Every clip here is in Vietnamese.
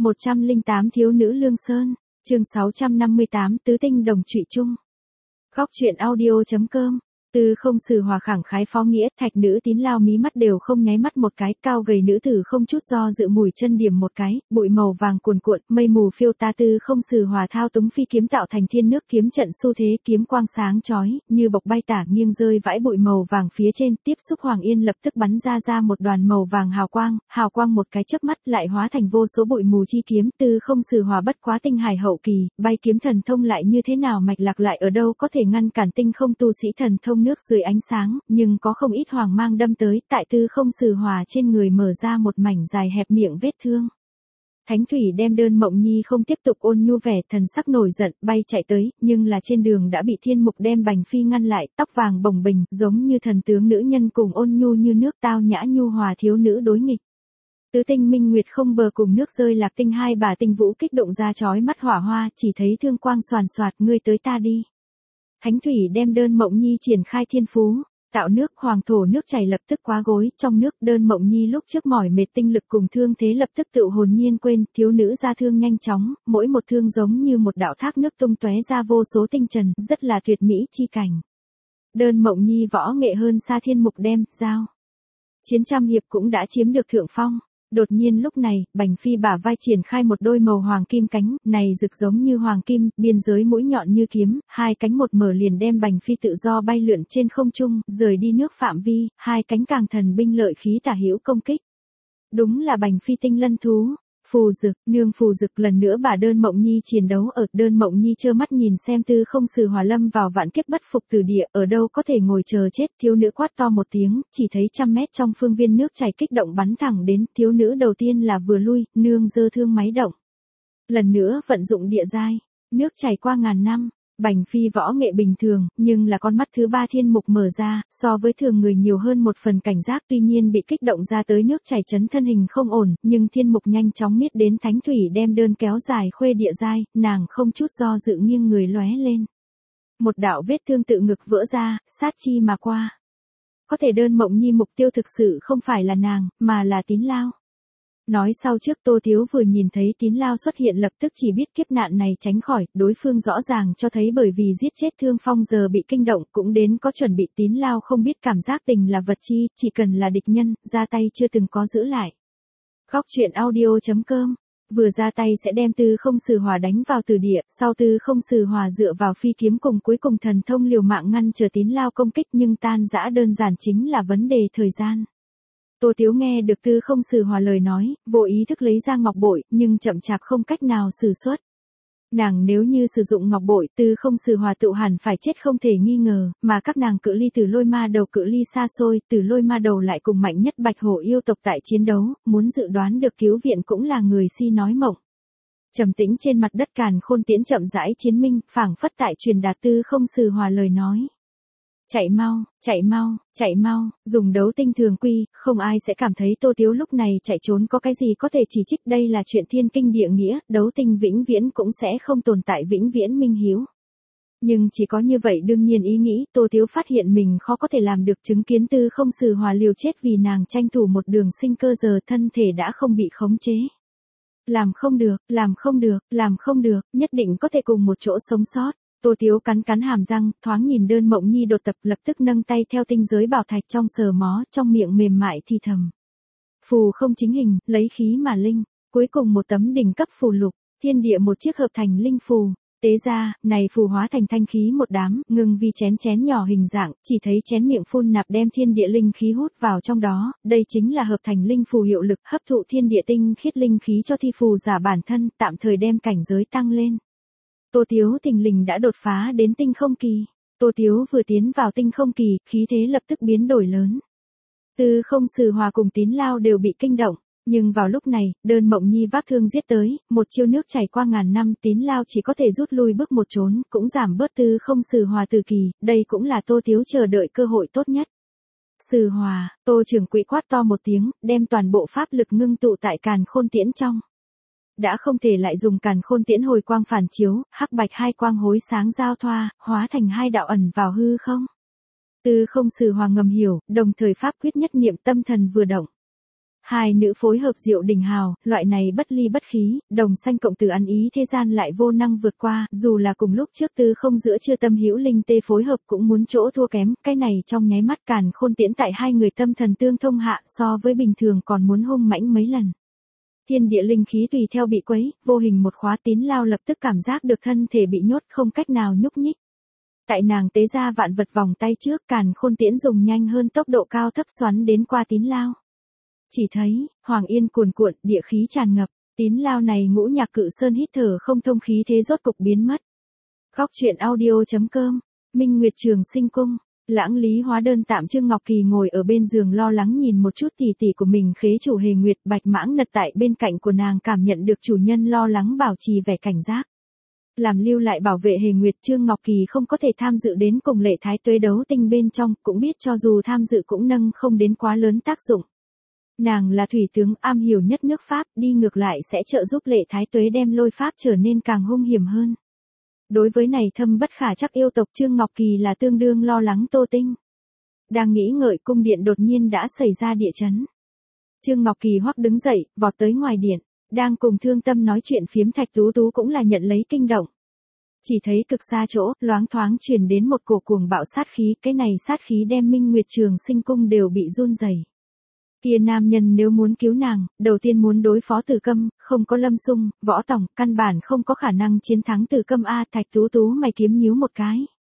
108 Thiếu nữ Lương Sơn, chương 658 Tứ tinh đồng trụy chung. Góc truyện audio.com. Tư Không Sử Hòa khẳng khái phó nghĩa, thạch nữ Tín Lao mí mắt đều không nháy mắt một cái, cao gầy nữ tử không chút do dự mũi chân điểm một cái, bụi màu vàng cuồn cuộn, mây mù phiêu ta. Tư Không Sử Hòa thao túng phi kiếm tạo thành thiên nước kiếm trận xu thế, kiếm quang sáng chói, như bộc bay tả nghiêng rơi vãi bụi màu vàng phía trên, tiếp xúc Hoàng Yên lập tức bắn ra một đoàn màu vàng hào quang một cái chớp mắt lại hóa thành vô số bụi mù chi kiếm. Tư Không Sử Hòa bất quá tinh hải hậu kỳ, bay kiếm thần thông lại như thế nào mạch lạc lại ở đâu có thể ngăn cản tinh không tu sĩ thần thông nước dưới ánh sáng, nhưng có không ít hoàng mang đâm tới, tại Tư Không Sử Hòa trên người mở ra một mảnh dài hẹp miệng vết thương. Thánh Thủy đem Đơn Mộng Nhi không tiếp tục ôn nhu vẻ, thần sắc nổi giận, bay chạy tới, nhưng là trên đường đã bị Thiên Mục đem Bành Phi ngăn lại, tóc vàng bồng bềnh, giống như thần tướng nữ nhân cùng ôn nhu như nước tao nhã nhu hòa thiếu nữ đối nghịch. Tứ tinh minh nguyệt không bờ cùng nước rơi lạc tinh hai bà tinh vũ kích động ra chói mắt hỏa hoa, chỉ thấy thương quang xoàn xoạt, ngươi tới ta đi. Thánh Thủy đem Đơn Mộng Nhi triển khai thiên phú, tạo nước, hoàng thổ nước chảy lập tức quá gối, trong nước Đơn Mộng Nhi lúc trước mỏi mệt tinh lực cùng thương thế lập tức tự hồn nhiên quên, thiếu nữ ra thương nhanh chóng, mỗi một thương giống như một đạo thác nước tung tóe ra vô số tinh trần, rất là tuyệt mỹ chi cảnh. Đơn Mộng Nhi võ nghệ hơn xa Thiên Mục đem, giao. Chiến trăm hiệp cũng đã chiếm được thượng phong. Đột nhiên lúc này, Bành Phi bả vai triển khai một đôi màu hoàng kim cánh, này rực giống như hoàng kim, biên giới mũi nhọn như kiếm, hai cánh một mở liền đem Bành Phi tự do bay lượn trên không trung, rời đi nước phạm vi, hai cánh càng thần binh lợi khí tả hữu công kích. Đúng là Bành Phi tinh lân thú. Phù Dực, nương Phù Dực lần nữa bà Đơn Mộng Nhi chiến đấu ở, Đơn Mộng Nhi trơ mắt nhìn xem Tư Không Sử Hòa lâm vào vạn kiếp bất phục từ địa, ở đâu có thể ngồi chờ chết. Thiếu nữ quát to một tiếng, chỉ thấy 100 mét trong phương viên nước chảy kích động bắn thẳng đến, thiếu nữ đầu tiên là vừa lui, nương giơ thương máy động. Lần nữa vận dụng địa giai, nước chảy qua ngàn năm. Bành Phi võ nghệ bình thường, nhưng là con mắt thứ ba Thiên Mục mở ra, so với thường người nhiều hơn một phần cảnh giác, tuy nhiên bị kích động ra tới nước chảy chấn thân hình không ổn, nhưng Thiên Mục nhanh chóng miết đến Thánh Thủy đem đơn kéo dài khuê địa giai, nàng không chút do dự nghiêng người lóe lên. Một đạo vết thương tự ngực vỡ ra, sát chi mà qua. Có thể Đơn Mộng Nhi mục tiêu thực sự không phải là nàng, mà là Tín Lao. Nói sau trước Tô Thiếu vừa nhìn thấy Tín Lao xuất hiện lập tức chỉ biết kiếp nạn này tránh khỏi, đối phương rõ ràng cho thấy bởi vì giết chết Thương Phong giờ bị kinh động cũng đến có chuẩn bị. Tín Lao không biết cảm giác tình là vật chi, chỉ cần là địch nhân, ra tay chưa từng có giữ lại. Góc truyện audio.com. Vừa ra tay sẽ đem Tư Không Sử Hòa đánh vào từ địa, sau Tư Không Sử Hòa dựa vào phi kiếm cùng cuối cùng thần thông liều mạng ngăn chờ Tín Lao công kích, nhưng tan rã đơn giản chính là vấn đề thời gian. Tô Tiếu nghe được Tư Không Sử Hòa lời nói, vô ý thức lấy ra ngọc bội, nhưng chậm chạp không cách nào sử xuất. Nàng nếu như sử dụng ngọc bội, Tư Không Sử Hòa tự hẳn phải chết không thể nghi ngờ, mà các nàng cự ly Tử Lôi Ma Đầu cự ly xa xôi, Tử Lôi Ma Đầu lại cùng mạnh nhất Bạch Hổ yêu tộc tại chiến đấu, muốn dự đoán được cứu viện cũng là người si nói mộng. Trầm tĩnh trên mặt đất Càn Khôn Tiễn chậm rãi chiến minh, phảng phất tại truyền đạt Tư Không Sử Hòa lời nói. Chạy mau, chạy mau, chạy mau, dùng đấu tinh thường quy, không ai sẽ cảm thấy Tô Tiếu lúc này chạy trốn có cái gì có thể chỉ trích, đây là chuyện thiên kinh địa nghĩa, đấu tinh vĩnh viễn cũng sẽ không tồn tại vĩnh viễn minh hiếu. Nhưng chỉ có như vậy đương nhiên ý nghĩ, Tô Tiếu phát hiện mình khó có thể làm được, chứng kiến Tư Không Sử Hòa liều chết vì nàng tranh thủ một đường sinh cơ giờ thân thể đã không bị khống chế. Làm không được, làm không được, làm không được, nhất định có thể cùng một chỗ sống sót. Tô Tiếu cắn hàm răng, thoáng nhìn Đơn Mộng Nhi đột tập lập tức nâng tay theo tinh giới bảo thạch trong sờ mó, trong miệng mềm mại thì thầm. Phù không chính hình, lấy khí mà linh, cuối cùng một tấm đỉnh cấp phù lục, thiên địa một chiếc hợp thành linh phù. Tế ra, này phù hóa thành thanh khí một đám, ngưng vi chén nhỏ hình dạng, chỉ thấy chén miệng phun nạp đem thiên địa linh khí hút vào trong đó, đây chính là hợp thành linh phù hiệu lực, hấp thụ thiên địa tinh khiết linh khí cho thi phù giả bản thân, tạm thời đem cảnh giới tăng lên. Tô Tiếu thình lình đã đột phá đến tinh không kỳ. Tô Tiếu vừa tiến vào tinh không kỳ, khí thế lập tức biến đổi lớn. Tư Không Sử Hòa cùng Tín Lao đều bị kinh động, nhưng vào lúc này, Đơn Mộng Nhi vác thương giết tới, một chiêu nước chảy qua ngàn năm, Tín Lao chỉ có thể rút lui bước một trốn, cũng giảm bớt Tư Không Sử Hòa từ kỳ, đây cũng là Tô Tiếu chờ đợi cơ hội tốt nhất. Sử Hòa, Tô trưởng quỹ quát to một tiếng, đem toàn bộ pháp lực ngưng tụ tại Càn Khôn Tiễn trong. Đã không thể lại dùng Càn Khôn Tiễn hồi quang phản chiếu, hắc bạch hai quang hối sáng giao thoa, hóa thành hai đạo ẩn vào hư không. Tư Không Sử Hòa ngầm hiểu, đồng thời pháp quyết nhất niệm tâm thần vừa động. Hai nữ phối hợp diệu đình hào, loại này bất ly bất khí, đồng sanh cộng từ ăn ý thế gian lại vô năng vượt qua, dù là cùng lúc trước Tư Không giữa chưa tâm hữu linh tê phối hợp cũng muốn chỗ thua kém, cái này trong nháy mắt Càn Khôn tiễn tại hai người tâm thần tương thông hạ so với bình thường còn muốn hung mãnh mấy lần. Thiên địa linh khí tùy theo bị quấy, vô hình một khóa Tín Lao lập tức cảm giác được thân thể bị nhốt không cách nào nhúc nhích. Tại nàng tế ra vạn vật vòng tay trước, Càn Khôn tiễn dùng nhanh hơn tốc độ cao thấp xoắn đến qua Tín Lao. Chỉ thấy, hoàng yên cuồn cuộn, địa khí tràn ngập, Tín Lao này ngũ nhạc cự sơn hít thở không thông khí thế rốt cục biến mất. Góc truyện audio.com, Minh Nguyệt Trường Sinh Cung, Lãng Lý Hóa Đơn tạm Trương Ngọc Kỳ ngồi ở bên giường lo lắng nhìn một chút tỷ tỷ của mình khế chủ Hề Nguyệt Bạch Mãng Nật tại bên cạnh của nàng cảm nhận được chủ nhân lo lắng bảo trì vẻ cảnh giác. Làm lưu lại bảo vệ Hề Nguyệt Trương Ngọc Kỳ không có thể tham dự đến cùng Lệ Thái Tuế đấu tinh bên trong, cũng biết cho dù tham dự cũng nâng không đến quá lớn tác dụng. Nàng là thủy tướng am hiểu nhất nước Pháp, đi ngược lại sẽ trợ giúp Lệ Thái Tuế đem lôi Pháp trở nên càng hung hiểm hơn. Đối với này thâm bất khả chắc yêu tộc Trương Ngọc Kỳ là tương đương lo lắng Tô Tinh. Đang nghĩ ngợi cung điện đột nhiên đã xảy ra địa chấn. Trương Ngọc Kỳ hoắc đứng dậy, vọt tới ngoài điện, đang cùng Thương Tâm nói chuyện phiếm Thạch Tú Tú cũng là nhận lấy kinh động. Chỉ thấy cực xa chỗ, loáng thoáng truyền đến một cổ cuồng bạo sát khí, cái này sát khí đem Minh Nguyệt Trường Sinh Cung đều bị run rẩy. Kia nam nhân nếu muốn cứu nàng, đầu tiên muốn đối phó Từ Câm, không có Lâm Xung, Võ Tòng, căn bản không có khả năng chiến thắng Từ Câm a. Thạch Tú Tú mày kiếm nhíu một cái.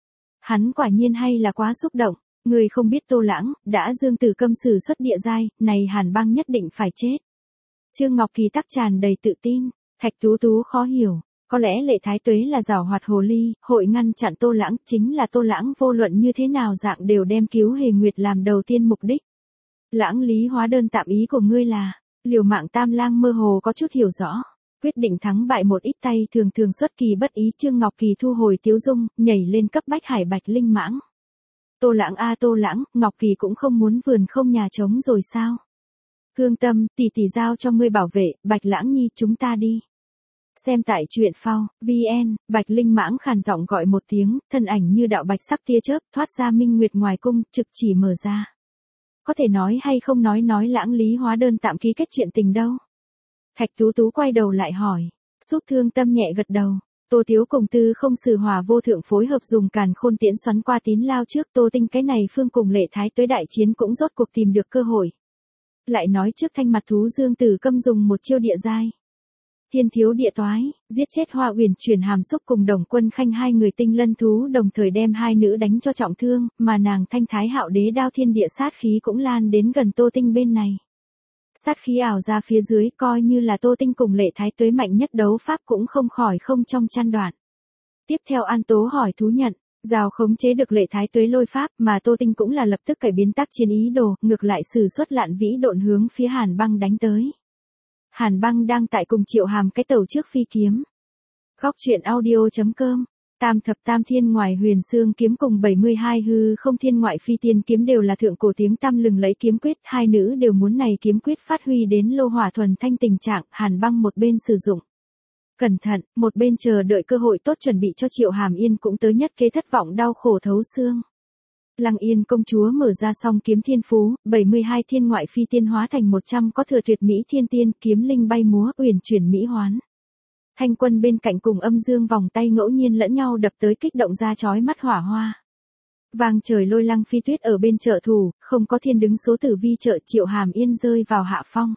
Hắn quả nhiên hay là quá xúc động, người không biết Tô Lãng đã dương Từ Câm sử xuất địa giai, này Hàn Băng nhất định phải chết. Trương Ngọc Kỳ tắc tràn đầy tự tin, Thạch Tú Tú khó hiểu, có lẽ Lệ Thái Tuế là giảo hoạt hồ ly, hội ngăn chặn Tô Lãng, chính là Tô Lãng vô luận như thế nào dạng đều đem cứu Hề Nguyệt làm đầu tiên mục đích. Lãng Lý Hóa Đơn tạm ý của ngươi là, liều mạng Tam Lang mơ hồ có chút hiểu rõ, quyết định thắng bại một ít tay thường thường xuất kỳ bất ý. Trương Ngọc Kỳ thu hồi tiếu dung, nhảy lên cấp bách hải bạch linh mãng. Tô Lãng a Tô Lãng, Ngọc Kỳ cũng không muốn vườn không nhà trống rồi sao? Thương Tâm, tỷ tỷ giao cho ngươi bảo vệ, Bạch Lãng Nhi chúng ta đi. Xem tại truyện phao, VN, Bạch Linh Mãng khàn giọng gọi một tiếng, thân ảnh như đạo bạch sắc tia chớp thoát ra Minh Nguyệt ngoài cung, trực chỉ mở ra. Có thể nói hay không nói Lãng Lý Hóa Đơn tạm ký kết chuyện tình đâu. Thạch Tú Tú quay đầu lại hỏi, Xúc Thương Tâm nhẹ gật đầu. Tô Tiếu cùng Tư Không Sử Hòa vô thượng phối hợp dùng Càn Khôn tiễn xoắn qua Tín Lao trước. Tô Tinh cái này phương cùng Lệ Thái Tuế đại chiến cũng rốt cuộc tìm được cơ hội. Lại nói trước thanh mặt thú Dương Tử Câm dùng một chiêu địa giai. Thiên thiếu địa toái, giết chết Hoa Uyển Chuyển Hàm Xúc cùng Đồng Quân Khanh hai người tinh lân thú, đồng thời đem hai nữ đánh cho trọng thương, mà nàng Thanh Thái Hạo Đế đao thiên địa sát khí cũng lan đến gần Tô Tinh bên này. Sát khí ảo ra phía dưới, coi như là Tô Tinh cùng Lệ Thái Tuế mạnh nhất đấu pháp cũng không khỏi không trong chăn đoạn. Tiếp theo An Tố hỏi thú nhận, Rào khống chế được Lệ Thái Tuế lôi pháp, mà Tô Tinh cũng là lập tức cải biến tác chiến ý đồ, ngược lại sử xuất Lạn Vĩ độn hướng phía Hàn Băng đánh tới. Hàn Băng đang tại cùng Triệu Hàm cái tàu trước phi kiếm. Góc truyện audio.com, Tam thập tam thiên ngoại huyền xương kiếm cùng 72 hư không thiên ngoại phi tiên kiếm đều là thượng cổ tiếng tăm lừng lấy kiếm quyết, hai nữ đều muốn này kiếm quyết phát huy đến lô hỏa thuần thanh tình trạng. Hàn Băng một bên sử dụng cẩn thận, một bên chờ đợi cơ hội tốt chuẩn bị cho Triệu Hàm Yên cũng tới nhất kế thất vọng đau khổ thấu xương. Lăng Yên công chúa mở ra song kiếm thiên phú, 72 thiên ngoại phi tiên hóa thành 100 có thừa tuyệt mỹ thiên tiên, kiếm linh bay múa, uyển chuyển mỹ hoán. Thanh Quân bên cạnh cùng Âm Dương vòng tay ngẫu nhiên lẫn nhau đập tới kích động ra chói mắt hỏa hoa. Vàng trời lôi Lăng Phi Tuyết ở bên trợ thủ, không có thiên đứng số tử vi trợ, Triệu Hàm Yên rơi vào hạ phong.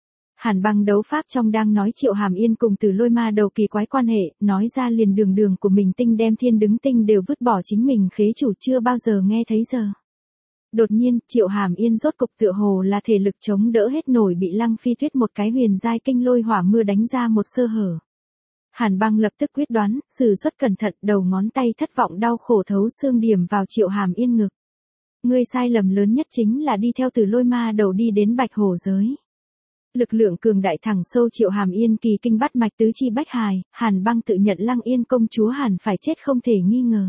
Hàn Băng đấu pháp trong đang nói Triệu Hàm Yên cùng Từ Lôi Ma đầu kỳ quái quan hệ, nói ra liền đường của mình tinh đem thiên đứng tinh đều vứt bỏ chính mình khế chủ chưa bao giờ nghe thấy giờ. Đột nhiên, Triệu Hàm Yên rốt cục tựa hồ là thể lực chống đỡ hết nổi bị Lăng Phi Tuyết một cái huyền giai kinh lôi hỏa mưa đánh ra một sơ hở. Hàn Băng lập tức quyết đoán, sử xuất cẩn thận, đầu ngón tay thất vọng đau khổ thấu xương điểm vào Triệu Hàm Yên ngực. Ngươi sai lầm lớn nhất chính là đi theo Từ Lôi Ma đầu đi đến Bạch Hổ giới. Lực lượng cường đại thẳng sâu Triệu Hàm Yên kỳ kinh bắt mạch tứ chi bách hài, Hàn Băng tự nhận Lăng Yên công chúa hẳn phải chết không thể nghi ngờ.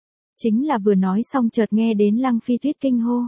Chính là vừa nói xong chợt nghe đến Lăng Phi Tuyết kinh hô.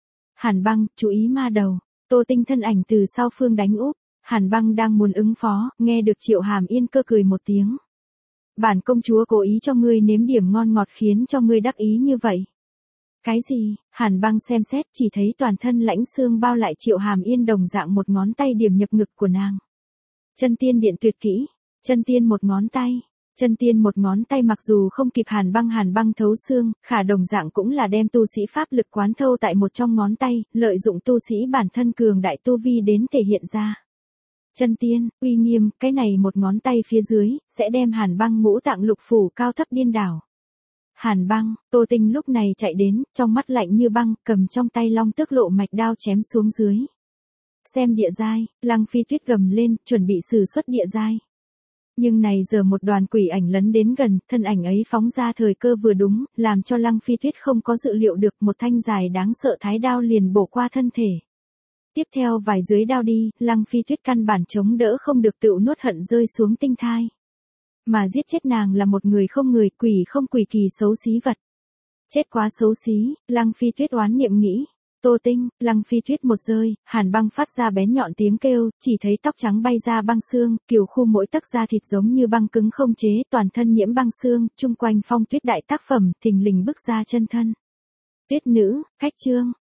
Hàn Băng, chú ý ma đầu, Tô Tinh thân ảnh từ sau phương đánh úp, Hàn Băng đang muốn ứng phó, nghe được Triệu Hàm Yên cơ cười một tiếng. Bản công chúa cố ý cho ngươi nếm điểm ngon ngọt khiến cho ngươi đắc ý như vậy. Cái gì? Hàn Băng xem xét chỉ thấy toàn thân lãnh xương bao lại Triệu Hàm Yên đồng dạng một ngón tay điểm nhập ngực của nàng. Chân tiên điện tuyệt kỹ, chân tiên một ngón tay. Chân tiên một ngón tay mặc dù không kịp Hàn Băng thấu xương, khả đồng dạng cũng là đem tu sĩ pháp lực quán thâu tại một trong ngón tay, lợi dụng tu sĩ bản thân cường đại tu vi đến thể hiện ra. Chân tiên, uy nghiêm, cái này một ngón tay phía dưới, sẽ đem Hàn Băng ngũ tạng lục phủ cao thấp điên đảo. Hàn Băng, Tô Tinh lúc này chạy đến, trong mắt lạnh như băng, cầm trong tay long tước lộ mạch đao chém xuống dưới. Xem địa giai, Lăng Phi Tuyết gầm lên, chuẩn bị sử xuất địa giai. Nhưng này giờ một đoàn quỷ ảnh lấn đến gần, thân ảnh ấy phóng ra thời cơ vừa đúng, làm cho Lăng Phi Tuyết không có dự liệu được một thanh dài đáng sợ thái đao liền bổ qua thân thể. Tiếp theo vài dưới đao đi, Lăng Phi Tuyết căn bản chống đỡ không được tựu nuốt hận rơi xuống tinh thai. Mà giết chết nàng là một người không người, quỷ không quỷ kỳ xấu xí vật. Chết quá xấu xí, Lăng Phi Tuyết oán niệm nghĩ. Tô Tinh, Lăng Phi Tuyết một rơi, Hàn Băng phát ra bén nhọn tiếng kêu, chỉ thấy tóc trắng bay ra băng xương, kiều khu mỗi tấc da thịt giống như băng cứng không chế, toàn thân nhiễm băng xương, chung quanh phong tuyết đại tác phẩm, thình lình bức ra chân thân. Tuyết nữ, khách trương,